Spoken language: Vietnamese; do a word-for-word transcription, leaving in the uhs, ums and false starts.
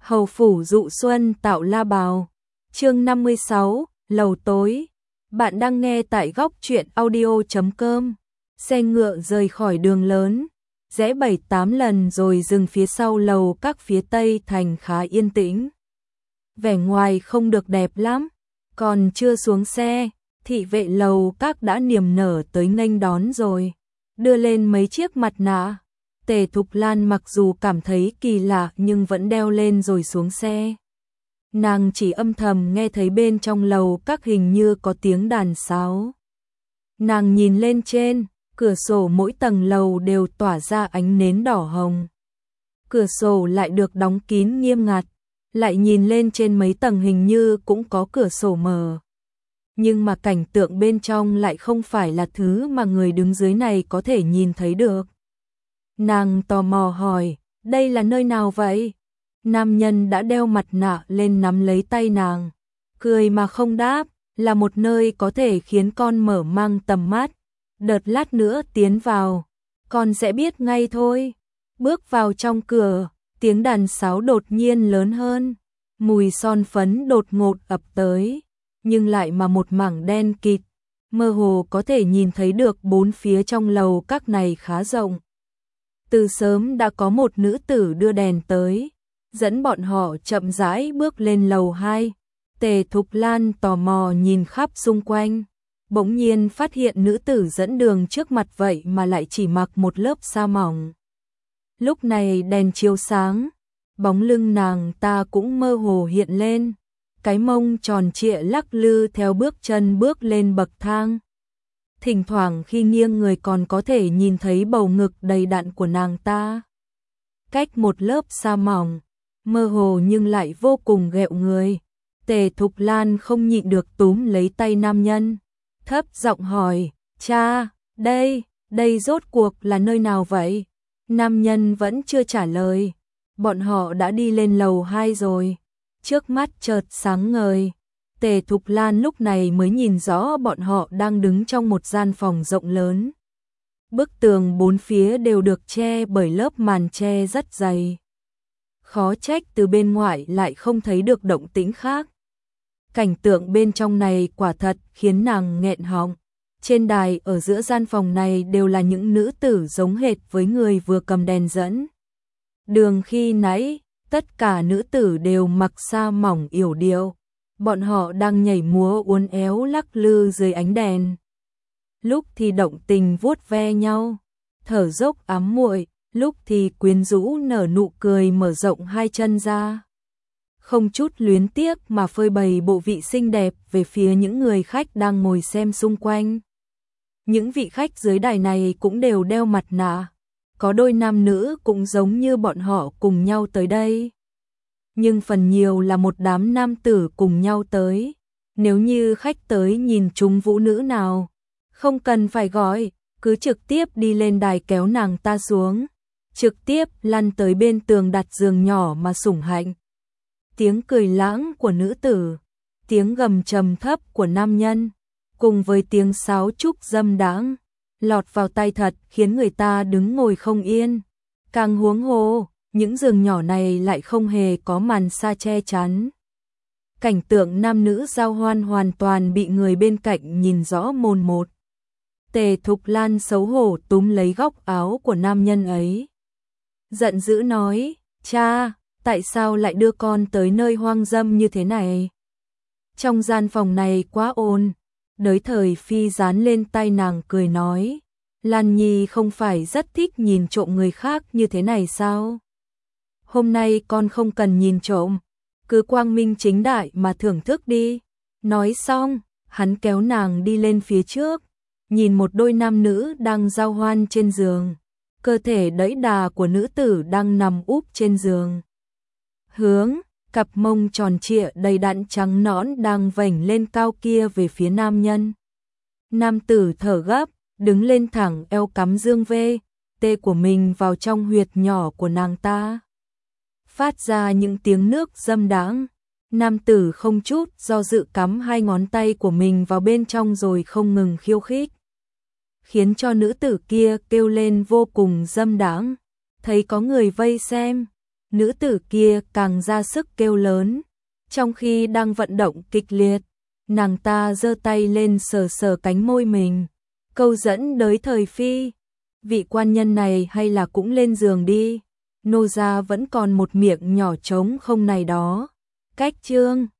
Hầu phủ dụ xuân tạo la bào. Chương năm mươi sáu, lầu tối. Bạn đang nghe tại góc truyện audio chấm com. Xe ngựa rời khỏi đường lớn, rẽ bảy tám lần rồi dừng phía sau lầu các phía tây thành khá yên tĩnh. Vẻ ngoài không được đẹp lắm, còn chưa xuống xe, thị vệ lầu các đã niềm nở tới nghênh đón rồi, đưa lên mấy chiếc mặt nạ. Tề Thục Lan mặc dù cảm thấy kỳ lạ nhưng vẫn đeo lên rồi xuống xe. Nàng chỉ âm thầm nghe thấy bên trong lầu các hình như có tiếng đàn sáo. Nàng nhìn lên trên, cửa sổ mỗi tầng lầu đều tỏa ra ánh nến đỏ hồng. Cửa sổ lại được đóng kín nghiêm ngặt, lại nhìn lên trên mấy tầng hình như cũng có cửa sổ mở. Nhưng mà cảnh tượng bên trong lại không phải là thứ mà người đứng dưới này có thể nhìn thấy được. Nàng tò mò hỏi, đây là nơi nào vậy? Nam nhân đã đeo mặt nạ lên nắm lấy tay nàng, cười mà không đáp, là một nơi có thể khiến con mở mang tầm mắt. Đợt lát nữa tiến vào, con sẽ biết ngay thôi. Bước vào trong cửa, tiếng đàn sáo đột nhiên lớn hơn, mùi son phấn đột ngột ập tới, nhưng lại mà một mảng đen kịt, mơ hồ có thể nhìn thấy được bốn phía trong lầu các này khá rộng. Từ sớm đã có một nữ tử đưa đèn tới, dẫn bọn họ chậm rãi bước lên lầu hai. Tề Thục Lan tò mò nhìn khắp xung quanh, bỗng nhiên phát hiện nữ tử dẫn đường trước mặt vậy mà lại chỉ mặc một lớp sa mỏng. Lúc này đèn chiếu sáng, bóng lưng nàng ta cũng mơ hồ hiện lên, cái mông tròn trịa lắc lư theo bước chân bước lên bậc thang. Thỉnh thoảng khi nghiêng người còn có thể nhìn thấy bầu ngực đầy đặn của nàng ta. Cách một lớp sa mỏng, mơ hồ nhưng lại vô cùng ghẹo người. Tề Thục Lan không nhịn được túm lấy tay nam nhân, thấp giọng hỏi, cha, đây, đây rốt cuộc là nơi nào vậy? Nam nhân vẫn chưa trả lời, bọn họ đã đi lên lầu hai rồi, trước mắt chợt sáng ngời. Tề Thục Lan lúc này mới nhìn rõ bọn họ đang đứng trong một gian phòng rộng lớn. Bức tường bốn phía đều được che bởi lớp màn che rất dày. Khó trách từ bên ngoài lại không thấy được động tĩnh khác. Cảnh tượng bên trong này quả thật khiến nàng nghẹn họng. Trên đài ở giữa gian phòng này đều là những nữ tử giống hệt với người vừa cầm đèn dẫn đường khi nãy, tất cả nữ tử đều mặc sa mỏng yểu điệu. Bọn họ đang nhảy múa uốn éo lắc lư dưới ánh đèn. Lúc thì động tình vuốt ve nhau, thở dốc ám muội, lúc thì quyến rũ nở nụ cười mở rộng hai chân ra. Không chút luyến tiếc mà phơi bày bộ vị xinh đẹp về phía những người khách đang ngồi xem xung quanh. Những vị khách dưới đài này cũng đều đeo mặt nạ, có đôi nam nữ cũng giống như bọn họ cùng nhau tới đây. Nhưng phần nhiều là một đám nam tử cùng nhau tới. Nếu như khách tới nhìn chúng vũ nữ nào, không cần phải gọi, cứ trực tiếp đi lên đài kéo nàng ta xuống, trực tiếp lăn tới bên tường đặt giường nhỏ mà sủng hạnh. Tiếng cười lãng của nữ tử, tiếng gầm trầm thấp của nam nhân, cùng với tiếng sáo trúc dâm đãng, lọt vào tai thật khiến người ta đứng ngồi không yên. Càng huống hồ, những giường nhỏ này lại không hề có màn sa che chắn. Cảnh tượng nam nữ giao hoan hoàn toàn bị người bên cạnh nhìn rõ mồn một. Tề Thục Lan xấu hổ túm lấy góc áo của nam nhân ấy, giận dữ nói, cha, tại sao lại đưa con tới nơi hoang dâm như thế này? Trong gian phòng này quá ồn. Đới Thời Phi dán lên tay nàng cười nói, Lan Nhi không phải rất thích nhìn trộm người khác như thế này sao? Hôm nay con không cần nhìn trộm, cứ quang minh chính đại mà thưởng thức đi. Nói xong, hắn kéo nàng đi lên phía trước, nhìn một đôi nam nữ đang giao hoan trên giường, cơ thể đẫy đà của nữ tử đang nằm úp trên giường. Hướng cặp mông tròn trịa đầy đặn trắng nõn đang vểnh lên cao kia về phía nam nhân. Nam tử thở gấp, đứng lên thẳng eo cắm dương vê, tê của mình vào trong huyệt nhỏ của nàng ta. Phát ra những tiếng nước dâm đãng. Nam tử không chút do dự cắm hai ngón tay của mình vào bên trong rồi không ngừng khiêu khích, khiến cho nữ tử kia kêu lên vô cùng dâm đãng. Thấy có người vây xem, Nữ tử kia càng ra sức kêu lớn, trong khi đang vận động kịch liệt, nàng ta giơ tay lên sờ sờ cánh môi mình, câu dẫn đới thời phi. Vị quan nhân này hay là cũng lên giường đi, nô gia vẫn còn một miệng nhỏ trống không này đó. Cách chương